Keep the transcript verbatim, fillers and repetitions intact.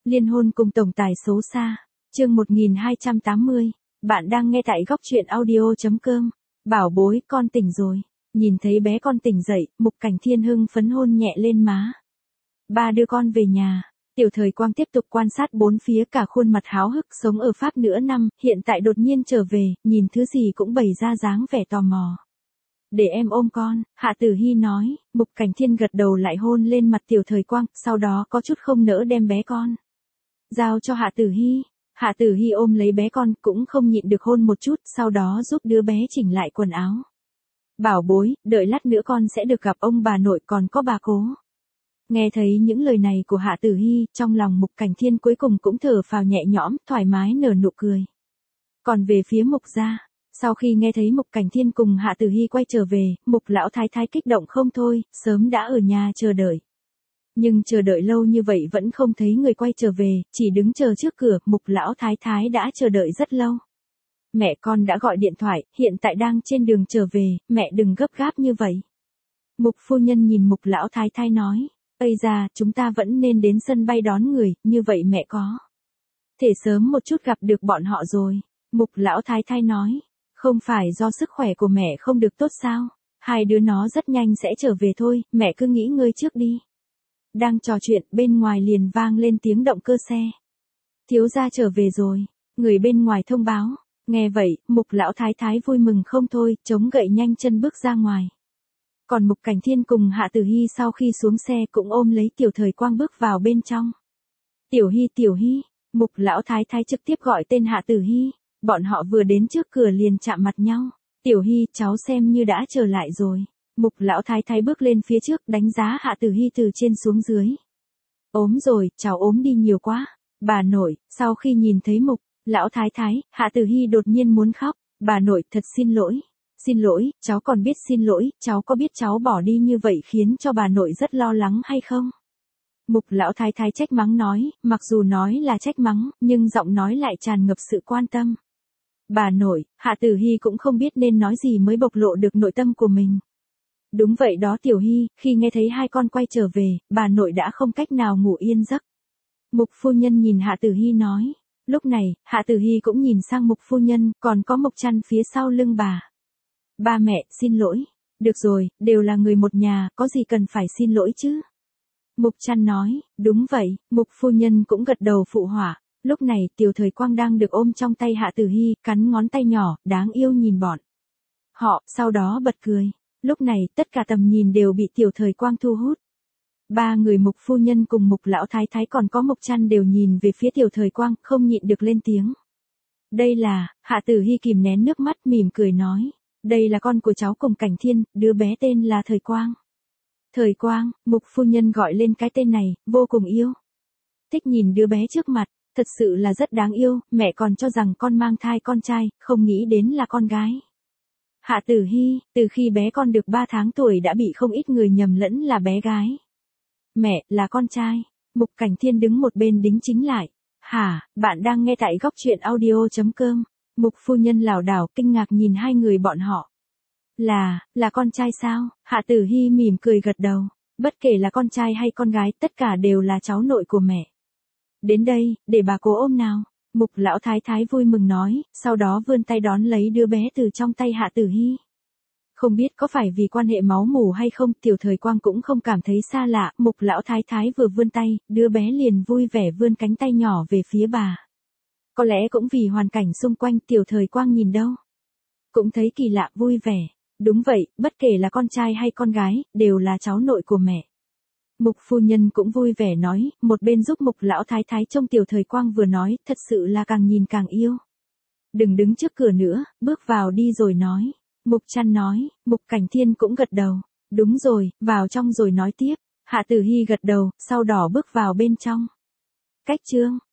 Liên hôn cùng tổng tài xấu xa. Chương một nghìn hai trăm tám mươi. Bạn đang nghe tại góc truyện audio chấm com. Bảo bối, con tỉnh rồi. Nhìn thấy bé con tỉnh dậy, Mục Cảnh Thiên hưng phấn hôn nhẹ lên má. Ba đưa con về nhà. Tiểu Thời Quang tiếp tục quan sát bốn phía, cả khuôn mặt háo hức, sống ở Pháp nửa năm, hiện tại đột nhiên trở về, nhìn thứ gì cũng bày ra dáng vẻ tò mò. Để em ôm con, Hạ Tử Hy nói. Mục Cảnh Thiên gật đầu lại hôn lên mặt Tiểu Thời Quang, sau đó có chút không nỡ đem bé con giao cho Hạ Tử Hy. Hạ Tử Hy ôm lấy bé con, cũng không nhịn được hôn một chút, sau đó giúp đứa bé chỉnh lại quần áo. Bảo bối, đợi lát nữa con sẽ được gặp ông bà nội còn có bà cố. Nghe thấy những lời này của Hạ Tử Hy, trong lòng Mục Cảnh Thiên cuối cùng cũng thở phào nhẹ nhõm, thoải mái nở nụ cười. Còn về phía Mục gia, sau khi nghe thấy Mục Cảnh Thiên cùng Hạ Tử Hy quay trở về, Mục lão thái thái kích động không thôi, sớm đã ở nhà chờ đợi. Nhưng chờ đợi lâu như vậy vẫn không thấy người quay trở về, chỉ đứng chờ trước cửa, Mục lão thái thái đã chờ đợi rất lâu. Mẹ con đã gọi điện thoại, hiện tại đang trên đường trở về, mẹ đừng gấp gáp như vậy. Mục phu nhân nhìn Mục lão thái thái nói, ây da, chúng ta vẫn nên đến sân bay đón người, như vậy mẹ có thể sớm một chút gặp được bọn họ rồi. Mục lão thái thái nói, không phải do sức khỏe của mẹ không được tốt sao, hai đứa nó rất nhanh sẽ trở về thôi, mẹ cứ nghỉ ngơi trước đi. Đang trò chuyện, bên ngoài liền vang lên tiếng động cơ xe. Thiếu gia trở về rồi, người bên ngoài thông báo. Nghe vậy, Mục lão thái thái vui mừng không thôi, chống gậy nhanh chân bước ra ngoài. Còn Mục Cảnh Thiên cùng Hạ Tử Hy sau khi xuống xe cũng ôm lấy Tiểu Thời Quang bước vào bên trong. Tiểu Hy, Tiểu Hy, Mục lão thái thái trực tiếp gọi tên Hạ Tử Hy, bọn họ vừa đến trước cửa liền chạm mặt nhau. Tiểu Hy, cháu xem như đã trở lại rồi. Mục lão thái thái bước lên phía trước, đánh giá Hạ Tử Hy từ trên xuống dưới. Ốm rồi, cháu ốm đi nhiều quá. Bà nội, sau khi nhìn thấy Mục lão thái thái, Hạ Tử Hy đột nhiên muốn khóc. Bà nội, thật xin lỗi. Xin lỗi, cháu còn biết xin lỗi, cháu có biết cháu bỏ đi như vậy khiến cho bà nội rất lo lắng hay không? Mục lão thái thái trách mắng nói, mặc dù nói là trách mắng, nhưng giọng nói lại tràn ngập sự quan tâm. Bà nội, Hạ Tử Hy cũng không biết nên nói gì mới bộc lộ được nội tâm của mình. Đúng vậy đó Tiểu Hy, khi nghe thấy hai con quay trở về, bà nội đã không cách nào ngủ yên giấc. Mục phu nhân nhìn Hạ Tử Hy nói. Lúc này, Hạ Tử Hy cũng nhìn sang Mục phu nhân, còn có Mục Trăn phía sau lưng bà. Ba mẹ, xin lỗi. Được rồi, đều là người một nhà, có gì cần phải xin lỗi chứ? Mục Trăn nói, đúng vậy, Mục phu nhân cũng gật đầu phụ họa. Lúc này, Tiểu Thời Quang đang được ôm trong tay Hạ Tử Hy, cắn ngón tay nhỏ, đáng yêu nhìn bọn họ, sau đó bật cười. Lúc này, tất cả tầm nhìn đều bị Tiểu Thời Quang thu hút. Ba người Mục phu nhân cùng Mục lão thái thái còn có Mục Trăn đều nhìn về phía Tiểu Thời Quang, không nhịn được lên tiếng. Đây là, Hạ Tử Hy kìm nén nước mắt mỉm cười nói. Đây là con của cháu cùng Cảnh Thiên, đứa bé tên là Thời Quang. Thời Quang, Mục phu nhân gọi lên cái tên này, vô cùng yêu. Thích nhìn đứa bé trước mặt, thật sự là rất đáng yêu, mẹ còn cho rằng con mang thai con trai, không nghĩ đến là con gái. Hạ Tử Hy, từ khi bé con được ba tháng tuổi đã bị không ít người nhầm lẫn là bé gái. Mẹ, là con trai. Mục Cảnh Thiên đứng một bên đính chính lại. Hả, bạn đang nghe tại góc truyện audio chấm com. Mục phu nhân lảo đảo kinh ngạc nhìn hai người bọn họ. Là, là con trai sao? Hạ Tử Hy mỉm cười gật đầu. Bất kể là con trai hay con gái, tất cả đều là cháu nội của mẹ. Đến đây, để bà cố ôm nào. Mục lão thái thái vui mừng nói, sau đó vươn tay đón lấy đứa bé từ trong tay Hạ Tử Hy. Không biết có phải vì quan hệ máu mủ hay không, Tiểu Thời Quang cũng không cảm thấy xa lạ, Mục lão thái thái vừa vươn tay, đứa bé liền vui vẻ vươn cánh tay nhỏ về phía bà. Có lẽ cũng vì hoàn cảnh xung quanh, Tiểu Thời Quang nhìn đâu cũng thấy kỳ lạ, vui vẻ. Đúng vậy, bất kể là con trai hay con gái, đều là cháu nội của mẹ. Mục phu nhân cũng vui vẻ nói, một bên giúp Mục lão thái thái trông Tiểu Thời Quang vừa nói, thật sự là càng nhìn càng yêu. Đừng đứng trước cửa nữa, bước vào đi rồi nói. Mục Trăn nói, Mục Cảnh Thiên cũng gật đầu. Đúng rồi, vào trong rồi nói tiếp. Hạ Tử Hy gật đầu, sau đó bước vào bên trong. Cách chương